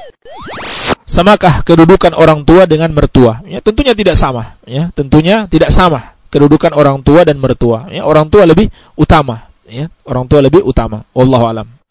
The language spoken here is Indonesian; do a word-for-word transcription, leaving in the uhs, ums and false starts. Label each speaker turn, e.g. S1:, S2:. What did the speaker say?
S1: Samakah kedudukan orang tua dengan mertua? Ya, tentunya tidak sama. Ya, tentunya tidak sama kedudukan orang tua dan mertua. Ya, orang tua lebih utama. Ya, orang tua lebih utama. Wallahu alam.